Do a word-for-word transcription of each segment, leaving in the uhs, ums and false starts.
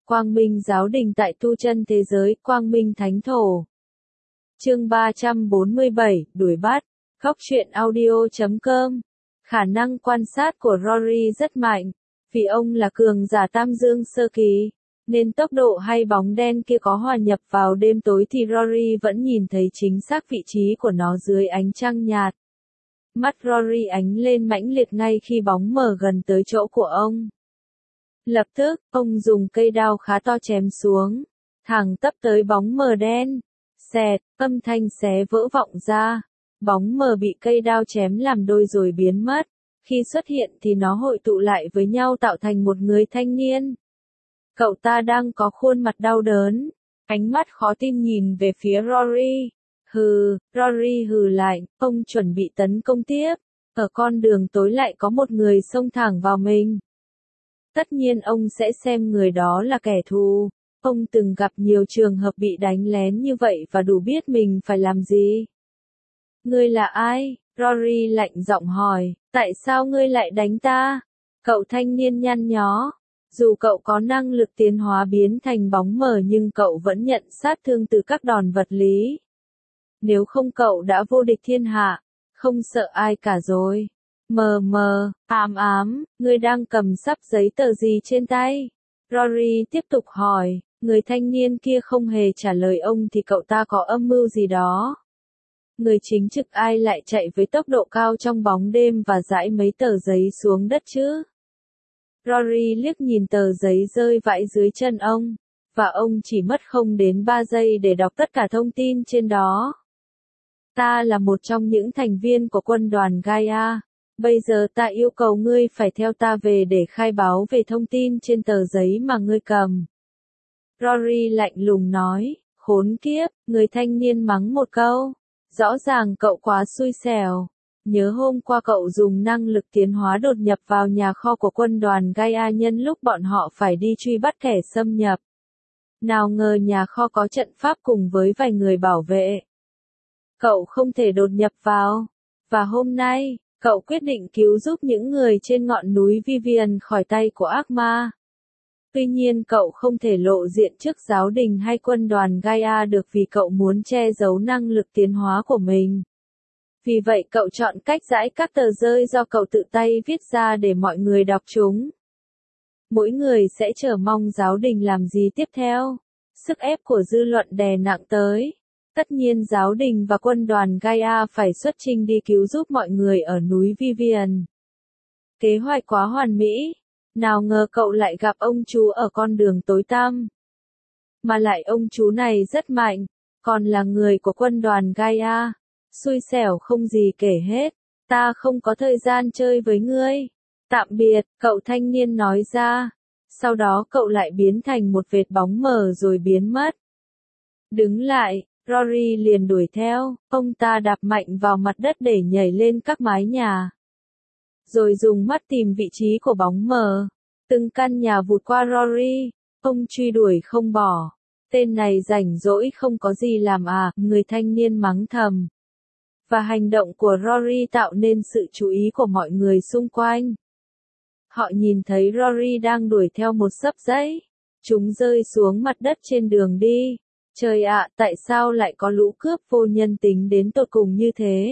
Quang Minh giáo đình tại tu chân thế giới, Quang Minh thánh thổ. Chương ba trăm bốn mươi bảy, đuổi bắt. Góc truyện audio chấm com. Khả năng quan sát của Rory rất mạnh, vì ông là cường giả tam dương sơ kỳ, nên tốc độ hay bóng đen kia có hòa nhập vào đêm tối thì Rory vẫn nhìn thấy chính xác vị trí của nó dưới ánh trăng nhạt. Mắt Rory ánh lên mãnh liệt ngay khi bóng mờ gần tới chỗ của ông. Lập tức, ông dùng cây đao khá to chém xuống, thẳng tắp tới bóng mờ đen. Xẹt, âm thanh xé vỡ vọng ra. Bóng mờ bị cây đao chém làm đôi rồi biến mất. Khi xuất hiện thì nó hội tụ lại với nhau tạo thành một người thanh niên. Cậu ta đang có khuôn mặt đau đớn, ánh mắt khó tin nhìn về phía Rory. Hừ, Rory hừ lại, ông chuẩn bị tấn công tiếp. Ở con đường tối lại có một người xông thẳng vào mình. Tất nhiên ông sẽ xem người đó là kẻ thù. Ông từng gặp nhiều trường hợp bị đánh lén như vậy và đủ biết mình phải làm gì. Ngươi là ai? Rory lạnh giọng hỏi, tại sao ngươi lại đánh ta? Cậu thanh niên nhăn nhó. Dù cậu có năng lực tiến hóa biến thành bóng mờ nhưng cậu vẫn nhận sát thương từ các đòn vật lý. Nếu không cậu đã vô địch thiên hạ, không sợ ai cả rồi. Mờ mờ, ám ám, ngươi đang cầm sắp giấy tờ gì trên tay? Rory tiếp tục hỏi, người thanh niên kia không hề trả lời ông thì cậu ta có âm mưu gì đó. Người chính trực ai lại chạy với tốc độ cao trong bóng đêm và dãi mấy tờ giấy xuống đất chứ? Rory liếc nhìn tờ giấy rơi vãi dưới chân ông, và ông chỉ mất không đến ba giây để đọc tất cả thông tin trên đó. Ta là một trong những thành viên của quân đoàn Gaia. Bây giờ ta yêu cầu ngươi phải theo ta về để khai báo về thông tin trên tờ giấy mà ngươi cầm. Rory lạnh lùng nói, khốn kiếp, người thanh niên mắng một câu. Rõ ràng cậu quá xui xẻo. Nhớ hôm qua cậu dùng năng lực tiến hóa đột nhập vào nhà kho của quân đoàn Gaia nhân lúc bọn họ phải đi truy bắt kẻ xâm nhập. Nào ngờ nhà kho có trận pháp cùng với vài người bảo vệ. Cậu không thể đột nhập vào. Và hôm nay, cậu quyết định cứu giúp những người trên ngọn núi Vivian khỏi tay của ác ma. Tuy nhiên cậu không thể lộ diện trước giáo đình hay quân đoàn Gaia được vì cậu muốn che giấu năng lực tiến hóa của mình. Vì vậy cậu chọn cách giãi các tờ rơi do cậu tự tay viết ra để mọi người đọc chúng. Mỗi người sẽ chờ mong giáo đình làm gì tiếp theo. Sức ép của dư luận đè nặng tới. Tất nhiên giáo đình và quân đoàn Gaia phải xuất chinh đi cứu giúp mọi người ở núi Vivian. Kế hoạch quá hoàn mỹ. Nào ngờ cậu lại gặp ông chú ở con đường tối tăm. Mà lại ông chú này rất mạnh, còn là người của quân đoàn Gaia. Xui xẻo không gì kể hết, ta không có thời gian chơi với ngươi. Tạm biệt, cậu thanh niên nói ra. Sau đó cậu lại biến thành một vệt bóng mờ rồi biến mất. Đứng lại, Rory liền đuổi theo, ông ta đạp mạnh vào mặt đất để nhảy lên các mái nhà. Rồi dùng mắt tìm vị trí của bóng mờ. Từng căn nhà vụt qua Rory, ông truy đuổi không bỏ. Tên này rảnh rỗi không có gì làm à, người thanh niên mắng thầm. Và hành động của Rory tạo nên sự chú ý của mọi người xung quanh. Họ nhìn thấy Rory đang đuổi theo một xấp giấy. Chúng rơi xuống mặt đất trên đường đi. Trời ạ, tại sao lại có lũ cướp vô nhân tính đến tột cùng như thế?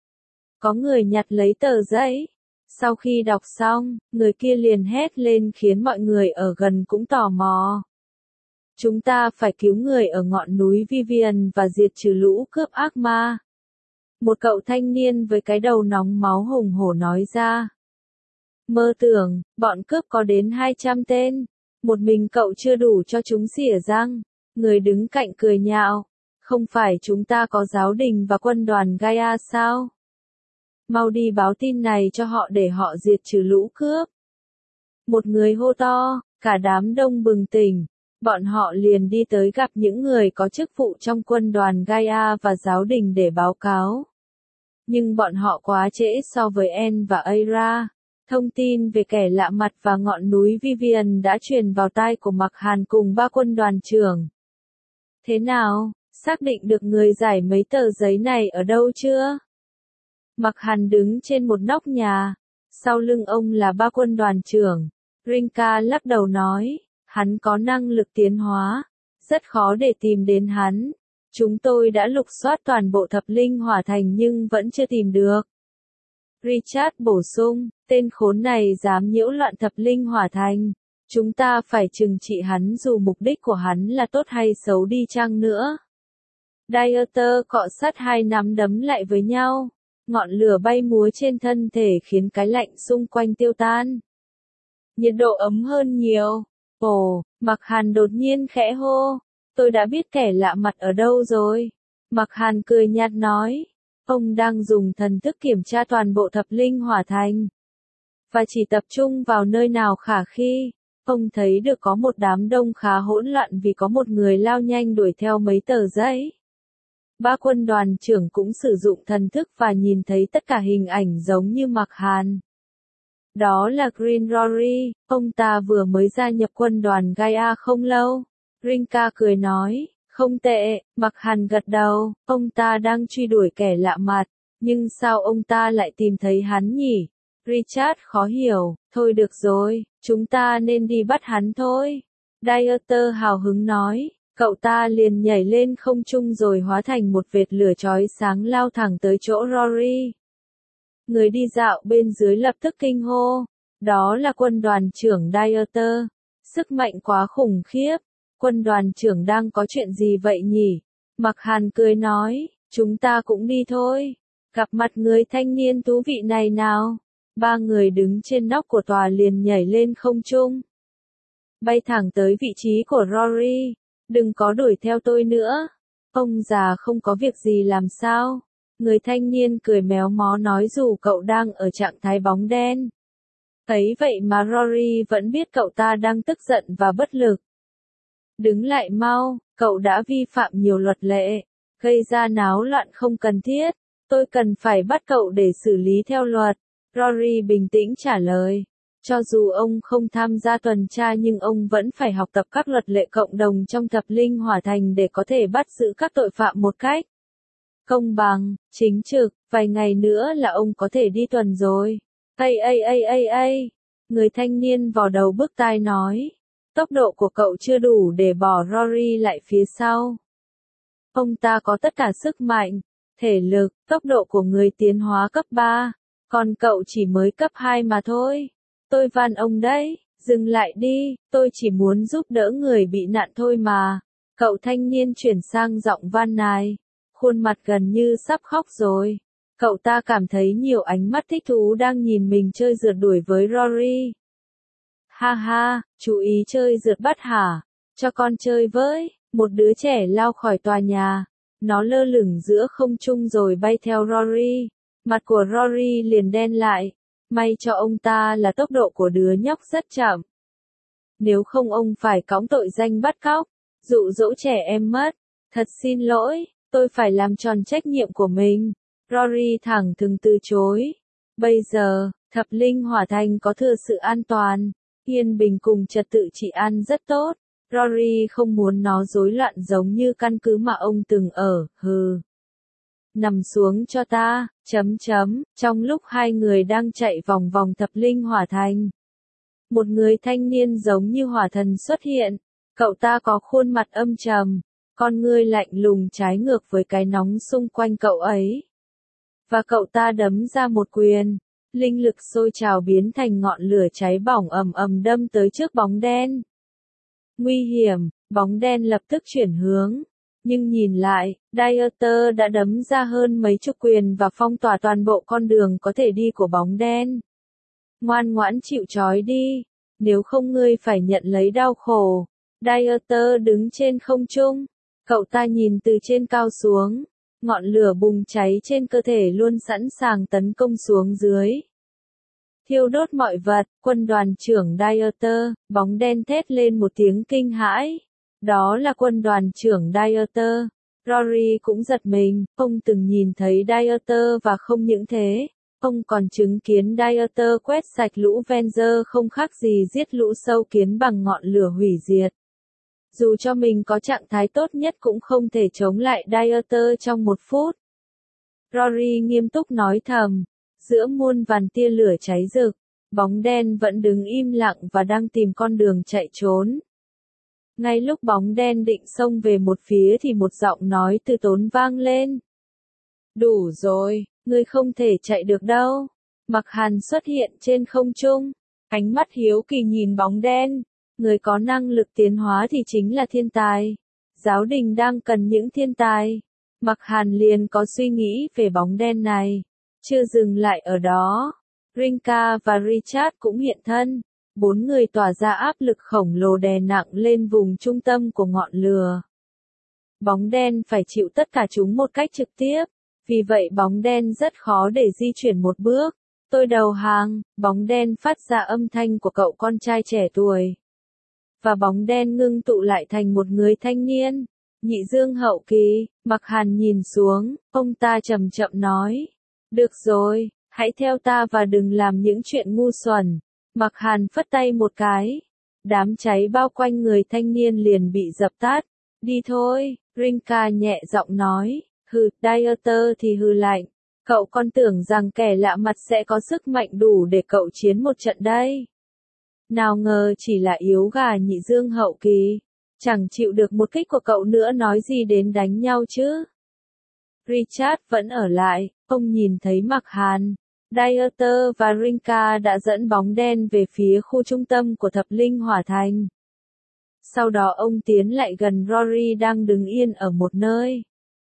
Có người nhặt lấy tờ giấy. Sau khi đọc xong, người kia liền hét lên khiến mọi người ở gần cũng tò mò. Chúng ta phải cứu người ở ngọn núi Vivian và diệt trừ lũ cướp ác ma. Một cậu thanh niên với cái đầu nóng máu hùng hổ nói ra. Mơ tưởng, bọn cướp có đến hai trăm tên. Một mình cậu chưa đủ cho chúng xỉa răng. Người đứng cạnh cười nhạo. Không phải chúng ta có giáo đình và quân đoàn Gaia sao? Mau đi báo tin này cho họ để họ diệt trừ lũ cướp. Một người hô to, cả đám đông bừng tỉnh. Bọn họ liền đi tới gặp những người có chức vụ trong quân đoàn Gaia và giáo đình để báo cáo. Nhưng bọn họ quá trễ so với En và Aira. Thông tin về kẻ lạ mặt và ngọn núi Vivian đã truyền vào tai của Mạc Hàn cùng ba quân đoàn trưởng. Thế nào, xác định được người giải mấy tờ giấy này ở đâu chưa? Mạc Hàn đứng trên một nóc nhà. Sau lưng ông là ba quân đoàn trưởng. Rinka lắc đầu nói, Hắn có năng lực tiến hóa, rất khó để tìm đến hắn. Chúng tôi đã lục soát toàn bộ thập linh hỏa thành nhưng vẫn chưa tìm được. Richard bổ sung, tên khốn này dám nhiễu loạn thập linh hỏa thành. Chúng ta phải trừng trị hắn dù mục đích của hắn là tốt hay xấu đi chăng nữa. Dieter cọ sát hai nắm đấm lại với nhau. Ngọn lửa bay múa trên thân thể khiến cái lạnh xung quanh tiêu tan. Nhiệt độ ấm hơn nhiều. Ồ, Mạc Hàn đột nhiên khẽ hô. Tôi đã biết kẻ lạ mặt ở đâu rồi. Mạc Hàn cười nhạt nói. Ông đang dùng thần thức kiểm tra toàn bộ thập linh hỏa thành. Và chỉ tập trung vào nơi nào khả khi. Ông thấy được có một đám đông khá hỗn loạn vì có một người lao nhanh đuổi theo mấy tờ giấy. Ba quân đoàn trưởng cũng sử dụng thần thức và nhìn thấy tất cả hình ảnh giống như Mạc Hàn. Đó là Green Rory, ông ta vừa mới gia nhập quân đoàn Gaia không lâu. Rinka cười nói, không tệ, Mạc Hàn gật đầu, ông ta đang truy đuổi kẻ lạ mặt, nhưng sao ông ta lại tìm thấy hắn nhỉ? Richard khó hiểu, thôi được rồi, chúng ta nên đi bắt hắn thôi. Dieter hào hứng nói, cậu ta liền nhảy lên không trung rồi hóa thành một vệt lửa chói sáng lao thẳng tới chỗ Rory. Người đi dạo bên dưới lập tức kinh hô, đó là quân đoàn trưởng Dieter, sức mạnh quá khủng khiếp, quân đoàn trưởng đang có chuyện gì vậy nhỉ? Mạc Hàn cười nói, chúng ta cũng đi thôi, gặp mặt người thanh niên thú vị này nào. Ba người đứng trên nóc của tòa liền nhảy lên không trung. Bay thẳng tới vị trí của Rory. Đừng có đuổi theo tôi nữa. Ông già không có việc gì làm sao? Người thanh niên cười méo mó nói dù cậu đang ở trạng thái bóng đen. Thấy vậy mà Rory vẫn biết cậu ta đang tức giận và bất lực. Đứng lại mau, cậu đã vi phạm nhiều luật lệ, gây ra náo loạn không cần thiết. Tôi cần phải bắt cậu để xử lý theo luật. Rory bình tĩnh trả lời. Cho dù ông không tham gia tuần tra nhưng ông vẫn phải học tập các luật lệ cộng đồng trong thập linh hỏa thành để có thể bắt giữ các tội phạm một cách công bằng, chính trực, vài ngày nữa là ông có thể đi tuần rồi. Ây ây ây ây ây, người thanh niên vò đầu bứt tai nói. Tốc độ của cậu chưa đủ để bỏ Rory lại phía sau. Ông ta có tất cả sức mạnh, thể lực, tốc độ của người tiến hóa cấp ba. Còn cậu chỉ mới cấp hai mà thôi. Tôi van ông đấy, dừng lại đi, tôi chỉ muốn giúp đỡ người bị nạn thôi mà. Cậu thanh niên chuyển sang giọng van nài. Khuôn mặt gần như sắp khóc rồi. Cậu ta cảm thấy nhiều ánh mắt thích thú đang nhìn mình chơi rượt đuổi với Rory. Ha ha, chú ý chơi rượt bắt hả? Cho con chơi với. Một đứa trẻ lao khỏi tòa nhà. Nó lơ lửng giữa không trung rồi bay theo Rory. Mặt của Rory liền đen lại. May cho ông ta là tốc độ của đứa nhóc rất chậm. Nếu không ông phải cõng tội danh bắt cóc, dụ dỗ trẻ em mất. Thật xin lỗi, tôi phải làm tròn trách nhiệm của mình. Rory thẳng thừng từ chối. Bây giờ, thập linh hỏa thành có thừa sự an toàn, yên bình cùng trật tự trị an rất tốt. Rory không muốn nó rối loạn giống như căn cứ mà ông từng ở, hừ. Nằm xuống cho ta, chấm chấm, trong lúc hai người đang chạy vòng vòng thập linh hỏa thành. Một người thanh niên giống như hỏa thần xuất hiện, cậu ta có khuôn mặt âm trầm, con ngươi lạnh lùng trái ngược với cái nóng xung quanh cậu ấy. Và cậu ta đấm ra một quyền, linh lực sôi trào biến thành ngọn lửa cháy bỏng ầm ầm đâm tới trước bóng đen. Nguy hiểm, bóng đen lập tức chuyển hướng. Nhưng nhìn lại, Dieter đã đấm ra hơn mấy chục quyền và phong tỏa toàn bộ con đường có thể đi của bóng đen. Ngoan ngoãn chịu trói đi, nếu không ngươi phải nhận lấy đau khổ. Dieter đứng trên không trung, cậu ta nhìn từ trên cao xuống, ngọn lửa bùng cháy trên cơ thể luôn sẵn sàng tấn công xuống dưới. Thiêu đốt mọi vật, quân đoàn trưởng Dieter, bóng đen thét lên một tiếng kinh hãi. Đó là quân đoàn trưởng Dieter. Rory cũng giật mình, ông từng nhìn thấy Dieter và không những thế, ông còn chứng kiến Dieter quét sạch lũ Venger không khác gì giết lũ sâu kiến bằng ngọn lửa hủy diệt. Dù cho mình có trạng thái tốt nhất cũng không thể chống lại Dieter trong một phút. Rory nghiêm túc nói thầm, giữa muôn vàn tia lửa cháy rực, bóng đen vẫn đứng im lặng và đang tìm con đường chạy trốn. Ngay lúc bóng đen định xông về một phía thì một giọng nói từ tốn vang lên. Đủ rồi, ngươi không thể chạy được đâu. Mặc Hàn xuất hiện trên không trung, ánh mắt hiếu kỳ nhìn bóng đen. Người có năng lực tiến hóa thì chính là thiên tài. Giáo đình đang cần những thiên tài. Mặc Hàn liền có suy nghĩ về bóng đen này. Chưa dừng lại ở đó. Rinka và Richard cũng hiện thân. Bốn người tỏa ra áp lực khổng lồ đè nặng lên vùng trung tâm của ngọn lửa. Bóng đen phải chịu tất cả chúng một cách trực tiếp. Vì vậy bóng đen rất khó để di chuyển một bước. Tôi đầu hàng, bóng đen phát ra âm thanh của cậu con trai trẻ tuổi. Và bóng đen ngưng tụ lại thành một người thanh niên. Nhị dương hậu kỳ, Mặc Hàn nhìn xuống, ông ta chậm chậm nói. Được rồi, hãy theo ta và đừng làm những chuyện ngu xuẩn. Mặc Hàn phất tay một cái. Đám cháy bao quanh người thanh niên liền bị dập tắt. Đi thôi, Rinka nhẹ giọng nói. Hừ, Dieter thì hừ lạnh. Cậu con tưởng rằng kẻ lạ mặt sẽ có sức mạnh đủ để cậu chiến một trận đây. Nào ngờ chỉ là yếu gà nhị dương hậu kỳ. Chẳng chịu được một kích của cậu nữa nói gì đến đánh nhau chứ. Richard vẫn ở lại, ông nhìn thấy Mặc Hàn, Dieter và Rinka đã dẫn bóng đen về phía khu trung tâm của thập linh hỏa thành. Sau đó ông tiến lại gần Rory đang đứng yên ở một nơi.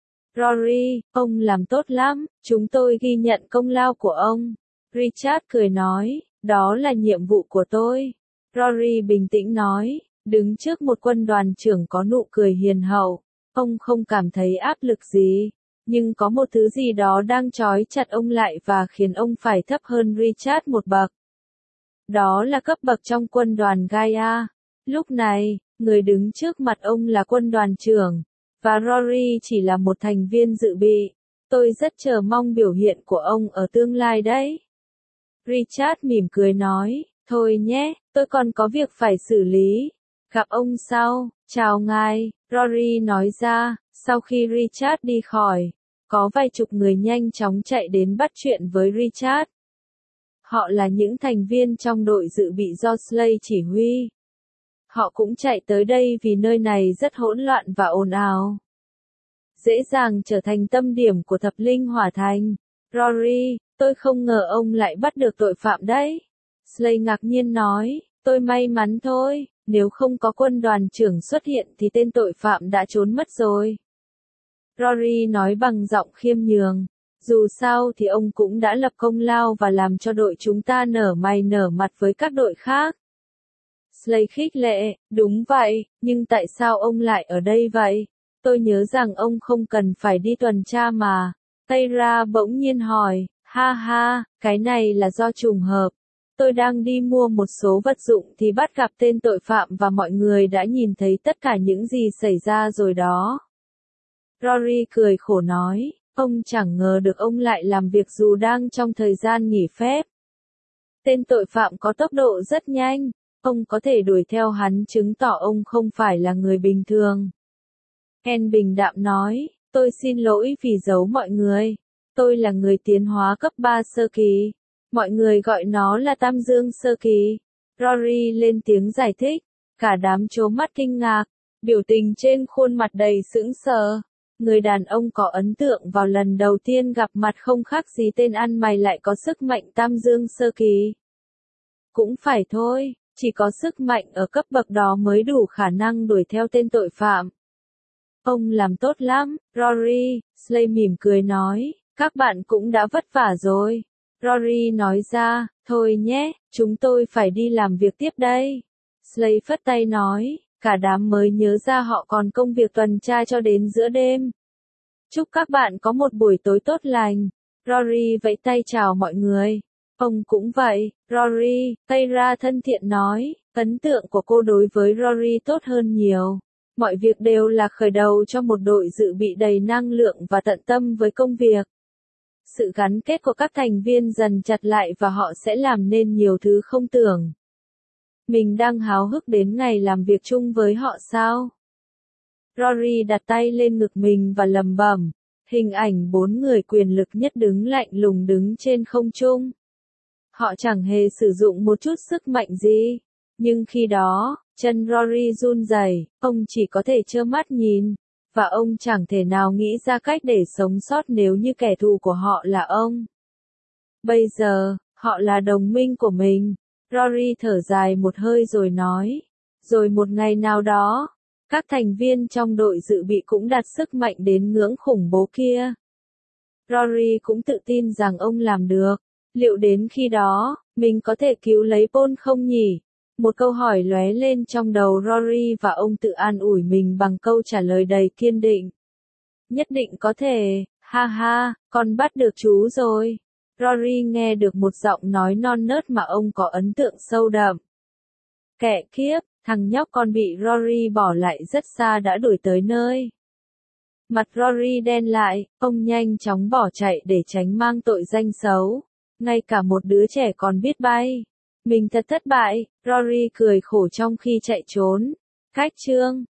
Rory, ông làm tốt lắm, chúng tôi ghi nhận công lao của ông. Richard cười nói, đó là nhiệm vụ của tôi. Rory bình tĩnh nói, đứng trước một quân đoàn trưởng có nụ cười hiền hậu, ông không cảm thấy áp lực gì, nhưng có một thứ gì đó đang trói chặt ông lại và khiến ông phải thấp hơn Richard một bậc. Đó là cấp bậc trong quân đoàn Gaia. Lúc này, người đứng trước mặt ông là quân đoàn trưởng, và Rory chỉ là một thành viên dự bị. Tôi rất chờ mong biểu hiện của ông ở tương lai đấy. Richard mỉm cười nói, thôi nhé, tôi còn có việc phải xử lý. Gặp ông sau, chào ngài, Rory nói ra, sau khi Richard đi khỏi, có vài chục người nhanh chóng chạy đến bắt chuyện với Richard. Họ là những thành viên trong đội dự bị do Slay chỉ huy. Họ cũng chạy tới đây vì nơi này rất hỗn loạn và ồn ào. Dễ dàng trở thành tâm điểm của thập linh hỏa thành. Rory, tôi không ngờ ông lại bắt được tội phạm đấy. Slay ngạc nhiên nói, tôi may mắn thôi, nếu không có quân đoàn trưởng xuất hiện thì tên tội phạm đã trốn mất rồi. Rory nói bằng giọng khiêm nhường, dù sao thì ông cũng đã lập công lao và làm cho đội chúng ta nở mày nở mặt với các đội khác. Slay khích lệ, đúng vậy, nhưng tại sao ông lại ở đây vậy? Tôi nhớ rằng ông không cần phải đi tuần tra mà. Tayra bỗng nhiên hỏi, ha ha, cái này là do trùng hợp. Tôi đang đi mua một số vật dụng thì bắt gặp tên tội phạm và mọi người đã nhìn thấy tất cả những gì xảy ra rồi đó. Rory cười khổ nói, ông chẳng ngờ được ông lại làm việc dù đang trong thời gian nghỉ phép. Tên tội phạm có tốc độ rất nhanh, ông có thể đuổi theo hắn chứng tỏ ông không phải là người bình thường. Ken bình đạm nói, tôi xin lỗi vì giấu mọi người. Tôi là người tiến hóa cấp ba sơ kỳ. Mọi người gọi nó là Tam Dương sơ kỳ. Rory lên tiếng giải thích. Cả đám trố mắt kinh ngạc. Biểu tình trên khuôn mặt đầy sững sờ. Người đàn ông có ấn tượng vào lần đầu tiên gặp mặt không khác gì tên ăn mày lại có sức mạnh Tam Dương sơ kỳ. Cũng phải thôi, chỉ có sức mạnh ở cấp bậc đó mới đủ khả năng đuổi theo tên tội phạm. Ông làm tốt lắm, Rory, Slay mỉm cười nói, các bạn cũng đã vất vả rồi. Rory nói ra, thôi nhé, chúng tôi phải đi làm việc tiếp đây. Slay phất tay nói, cả đám mới nhớ ra họ còn công việc tuần tra cho đến giữa đêm. Chúc các bạn có một buổi tối tốt lành. Rory vẫy tay chào mọi người. Ông cũng vậy, Rory, Tayra thân thiện nói, ấn tượng của cô đối với Rory tốt hơn nhiều. Mọi việc đều là khởi đầu cho một đội dự bị đầy năng lượng và tận tâm với công việc. Sự gắn kết của các thành viên dần chặt lại và họ sẽ làm nên nhiều thứ không tưởng. Mình đang háo hức đến ngày làm việc chung với họ sao? Rory đặt tay lên ngực mình và lẩm bẩm. Hình ảnh bốn người quyền lực nhất đứng lạnh lùng đứng trên không trung. Họ chẳng hề sử dụng một chút sức mạnh gì. Nhưng khi đó, Chân Rory run rẩy, ông chỉ có thể trơ mắt nhìn, và ông chẳng thể nào nghĩ ra cách để sống sót nếu như kẻ thù của họ là ông. Bây giờ, họ là đồng minh của mình. Rory thở dài một hơi rồi nói. Rồi một ngày nào đó, các thành viên trong đội dự bị cũng đạt sức mạnh đến ngưỡng khủng bố kia. Rory cũng tự tin rằng ông làm được. Liệu đến khi đó, mình có thể cứu lấy Paul không nhỉ? Một câu hỏi lóe lên trong đầu Rory và ông tự an ủi mình bằng câu trả lời đầy kiên định. Nhất định có thể, ha ha, con bắt được chú rồi. Rory nghe được một giọng nói non nớt mà ông có ấn tượng sâu đậm. Kẻ kiếp, thằng nhóc con bị Rory bỏ lại rất xa đã đuổi tới nơi. Mặt Rory đen lại, ông nhanh chóng bỏ chạy để tránh mang tội danh xấu. Ngay cả một đứa trẻ còn biết bay. Mình thật thất bại, Rory cười khổ trong khi chạy trốn. Cách chương